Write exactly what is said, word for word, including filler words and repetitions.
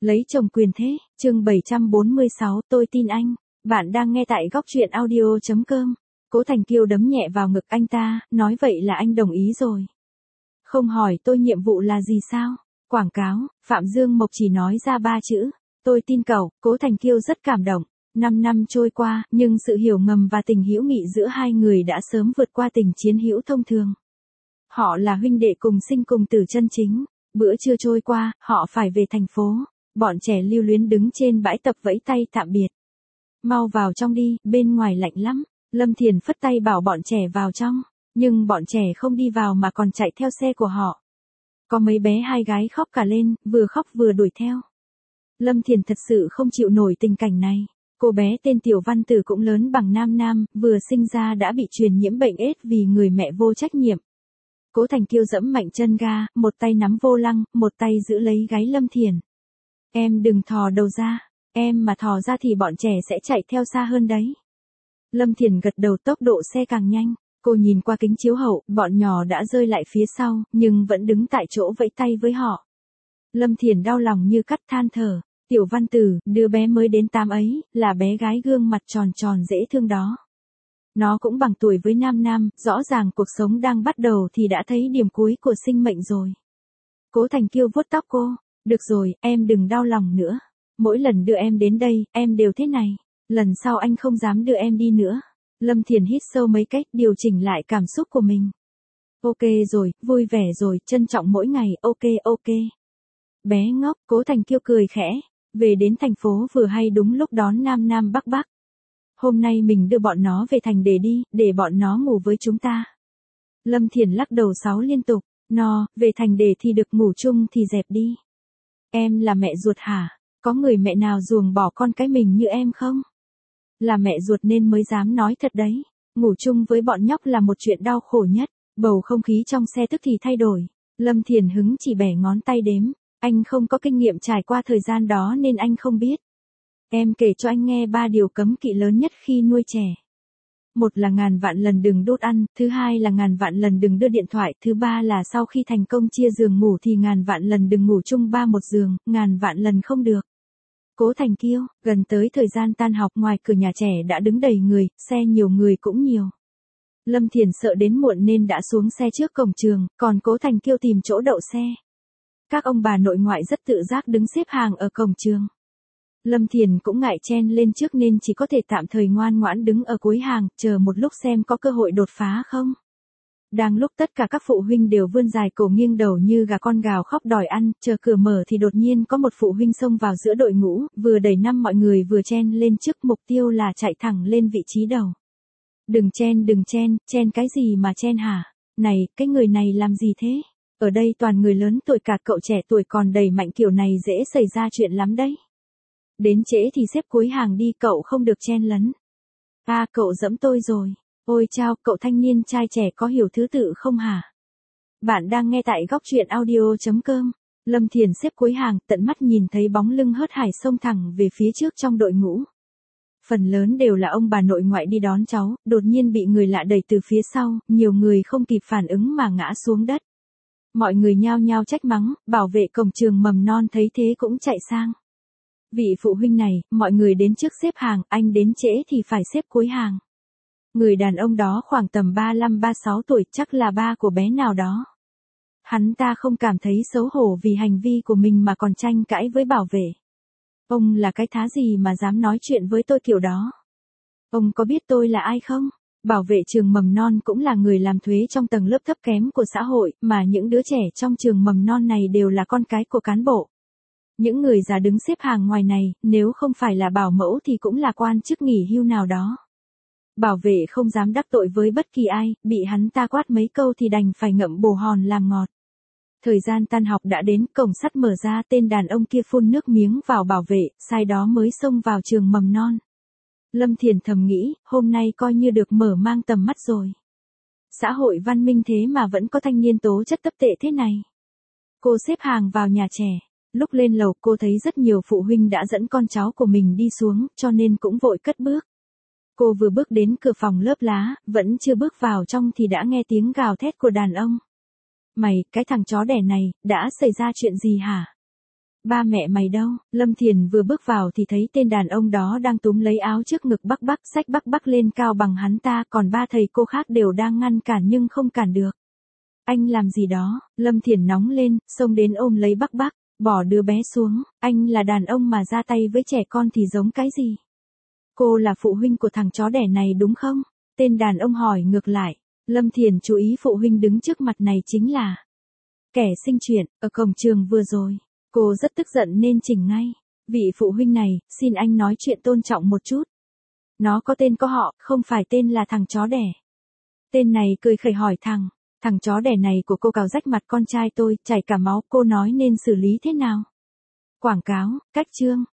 Lấy chồng quyền thế, chương bảy trăm bốn mươi sáu, tôi tin anh. Bạn đang nghe tại góc truyện audio chấm com. Cố Thành Kiêu đấm nhẹ vào ngực anh ta, nói vậy là anh đồng ý rồi. Không hỏi tôi nhiệm vụ là gì sao? Quảng cáo, Phạm Dương Mộc chỉ nói ra ba chữ. Tôi tin cậu. Cố Thành Kiêu rất cảm động. Năm năm trôi qua, nhưng sự hiểu ngầm và tình hữu nghị giữa hai người đã sớm vượt qua tình chiến hữu thông thường. Họ là huynh đệ cùng sinh cùng tử chân chính. Bữa trưa trôi qua, họ phải về thành phố. Bọn trẻ lưu luyến đứng trên bãi tập vẫy tay tạm biệt. Mau vào trong đi, bên ngoài lạnh lắm. Lâm Thiền phất tay bảo bọn trẻ vào trong. Nhưng bọn trẻ không đi vào mà còn chạy theo xe của họ. Có mấy bé hai gái khóc cả lên, vừa khóc vừa đuổi theo. Lâm Thiền thật sự không chịu nổi tình cảnh này. Cô bé tên Tiểu Văn Tử cũng lớn bằng Nam Nam, vừa sinh ra đã bị truyền nhiễm bệnh ết vì người mẹ vô trách nhiệm. Cố Thành Kiêu dẫm mạnh chân ga, một tay nắm vô lăng, một tay giữ lấy gáy Lâm Thiền. Em đừng thò đầu ra, em mà thò ra thì bọn trẻ sẽ chạy theo xa hơn đấy. Lâm Thiền gật đầu, tốc độ xe càng nhanh. Cô nhìn qua kính chiếu hậu, bọn nhỏ đã rơi lại phía sau, nhưng vẫn đứng tại chỗ vẫy tay với họ. Lâm Thiền đau lòng như cắt, than thở. Tiểu Văn Tử, đứa bé mới đến tám ấy, là bé gái gương mặt tròn tròn dễ thương đó. Nó cũng bằng tuổi với Nam Nam, rõ ràng cuộc sống đang bắt đầu thì đã thấy điểm cuối của sinh mệnh rồi. Cố Thành Kiêu vuốt tóc cô. Được rồi, em đừng đau lòng nữa. Mỗi lần đưa em đến đây, em đều thế này. Lần sau anh không dám đưa em đi nữa. Lâm Thiền hít sâu mấy cách, điều chỉnh lại cảm xúc của mình. Ok rồi, vui vẻ rồi, trân trọng mỗi ngày, ok ok. Bé ngốc, Cố Thành Kiêu cười khẽ. Về đến thành phố vừa hay đúng lúc đón Nam Nam Bắc Bắc. Hôm nay mình đưa bọn nó về thành để đi, để bọn nó ngủ với chúng ta. Lâm Thiền lắc đầu sáu liên tục. No, về thành để thì được, ngủ chung thì dẹp đi. Em là mẹ ruột hả? Có người mẹ nào ruồng bỏ con cái mình như em không? Là mẹ ruột nên mới dám nói thật đấy. Ngủ chung với bọn nhóc là một chuyện đau khổ nhất. Bầu không khí trong xe tức thì thay đổi. Lâm Thiền hứng chỉ bẻ ngón tay đếm. Anh không có kinh nghiệm trải qua thời gian đó nên anh không biết. Em kể cho anh nghe ba điều cấm kỵ lớn nhất khi nuôi trẻ. Một là ngàn vạn lần đừng đốt ăn, thứ hai là ngàn vạn lần đừng đưa điện thoại, thứ ba là sau khi thành công chia giường ngủ thì ngàn vạn lần đừng ngủ chung ba một giường, ngàn vạn lần không được. Cố Thành Kiêu, gần tới thời gian tan học, ngoài cửa nhà trẻ đã đứng đầy người, xe nhiều người cũng nhiều. Lâm Thiền sợ đến muộn nên đã xuống xe trước cổng trường, còn Cố Thành Kiêu tìm chỗ đậu xe. Các ông bà nội ngoại rất tự giác đứng xếp hàng ở cổng trường. Lâm Thiền cũng ngại chen lên trước nên chỉ có thể tạm thời ngoan ngoãn đứng ở cuối hàng, chờ một lúc xem có cơ hội đột phá không. Đang lúc tất cả các phụ huynh đều vươn dài cổ nghiêng đầu như gà con gào khóc đòi ăn, chờ cửa mở thì đột nhiên có một phụ huynh xông vào giữa đội ngũ, vừa đẩy năm mọi người vừa chen lên trước, mục tiêu là chạy thẳng lên vị trí đầu. Đừng chen đừng chen, chen cái gì mà chen hả? Này, cái người này làm gì thế? Ở đây toàn người lớn tuổi, cả cậu trẻ tuổi còn đẩy mạnh kiểu này dễ xảy ra chuyện lắm đấy. Đến trễ thì xếp cuối hàng đi, cậu không được chen lấn. À, cậu giẫm tôi rồi. Ôi chao, cậu thanh niên trai trẻ có hiểu thứ tự không hả? Bạn đang nghe tại góc truyện audio chấm com. Lâm Thiền xếp cuối hàng, tận mắt nhìn thấy bóng lưng hớt hải xông thẳng về phía trước trong đội ngũ. Phần lớn đều là ông bà nội ngoại đi đón cháu, đột nhiên bị người lạ đẩy từ phía sau, nhiều người không kịp phản ứng mà ngã xuống đất. Mọi người nhao nhao trách mắng, bảo vệ cổng trường mầm non thấy thế cũng chạy sang. Vị phụ huynh này, mọi người đến trước xếp hàng, anh đến trễ thì phải xếp cuối hàng. Người đàn ông đó khoảng tầm ba lăm ba sáu tuổi, chắc là ba của bé nào đó. Hắn ta không cảm thấy xấu hổ vì hành vi của mình mà còn tranh cãi với bảo vệ. Ông là cái thá gì mà dám nói chuyện với tôi kiểu đó? Ông có biết tôi là ai không? Bảo vệ trường mầm non cũng là người làm thuế trong tầng lớp thấp kém của xã hội, mà những đứa trẻ trong trường mầm non này đều là con cái của cán bộ. Những người già đứng xếp hàng ngoài này, nếu không phải là bảo mẫu thì cũng là quan chức nghỉ hưu nào đó. Bảo vệ không dám đắc tội với bất kỳ ai, bị hắn ta quát mấy câu thì đành phải ngậm bồ hòn làm ngọt. Thời gian tan học đã đến, cổng sắt mở ra, tên đàn ông kia phun nước miếng vào bảo vệ, sai đó mới xông vào trường mầm non. Lâm Thiền thầm nghĩ, hôm nay coi như được mở mang tầm mắt rồi. Xã hội văn minh thế mà vẫn có thanh niên tố chất tấp tệ thế này. Cô xếp hàng vào nhà trẻ. Lúc lên lầu cô thấy rất nhiều phụ huynh đã dẫn con cháu của mình đi xuống, cho nên cũng vội cất bước. Cô vừa bước đến cửa phòng lớp lá, vẫn chưa bước vào trong thì đã nghe tiếng gào thét của đàn ông. Mày, cái thằng chó đẻ này, đã xảy ra chuyện gì hả? Ba mẹ mày đâu? Lâm Thiền vừa bước vào thì thấy tên đàn ông đó đang túm lấy áo trước ngực Bắc Bắc, xách Bắc Bắc lên cao bằng hắn ta, còn ba thầy cô khác đều đang ngăn cản nhưng không cản được. Anh làm gì đó? Lâm Thiền nóng lên, xông đến ôm lấy Bắc Bắc, bỏ đứa bé xuống. Anh là đàn ông mà ra tay với trẻ con thì giống cái gì? Cô là phụ huynh của thằng chó đẻ này đúng không? Tên đàn ông hỏi ngược lại. Lâm Thiền chú ý phụ huynh đứng trước mặt này chính là kẻ sinh chuyện, ở cổng trường vừa rồi. Cô rất tức giận nên chỉnh ngay. Vị phụ huynh này, xin anh nói chuyện tôn trọng một chút. Nó có tên có họ, không phải tên là thằng chó đẻ. Tên này cười khẩy hỏi thằng, thằng chó đẻ này của cô cào rách mặt con trai tôi, chảy cả máu, cô nói nên xử lý thế nào? Quảng cáo, cách chương.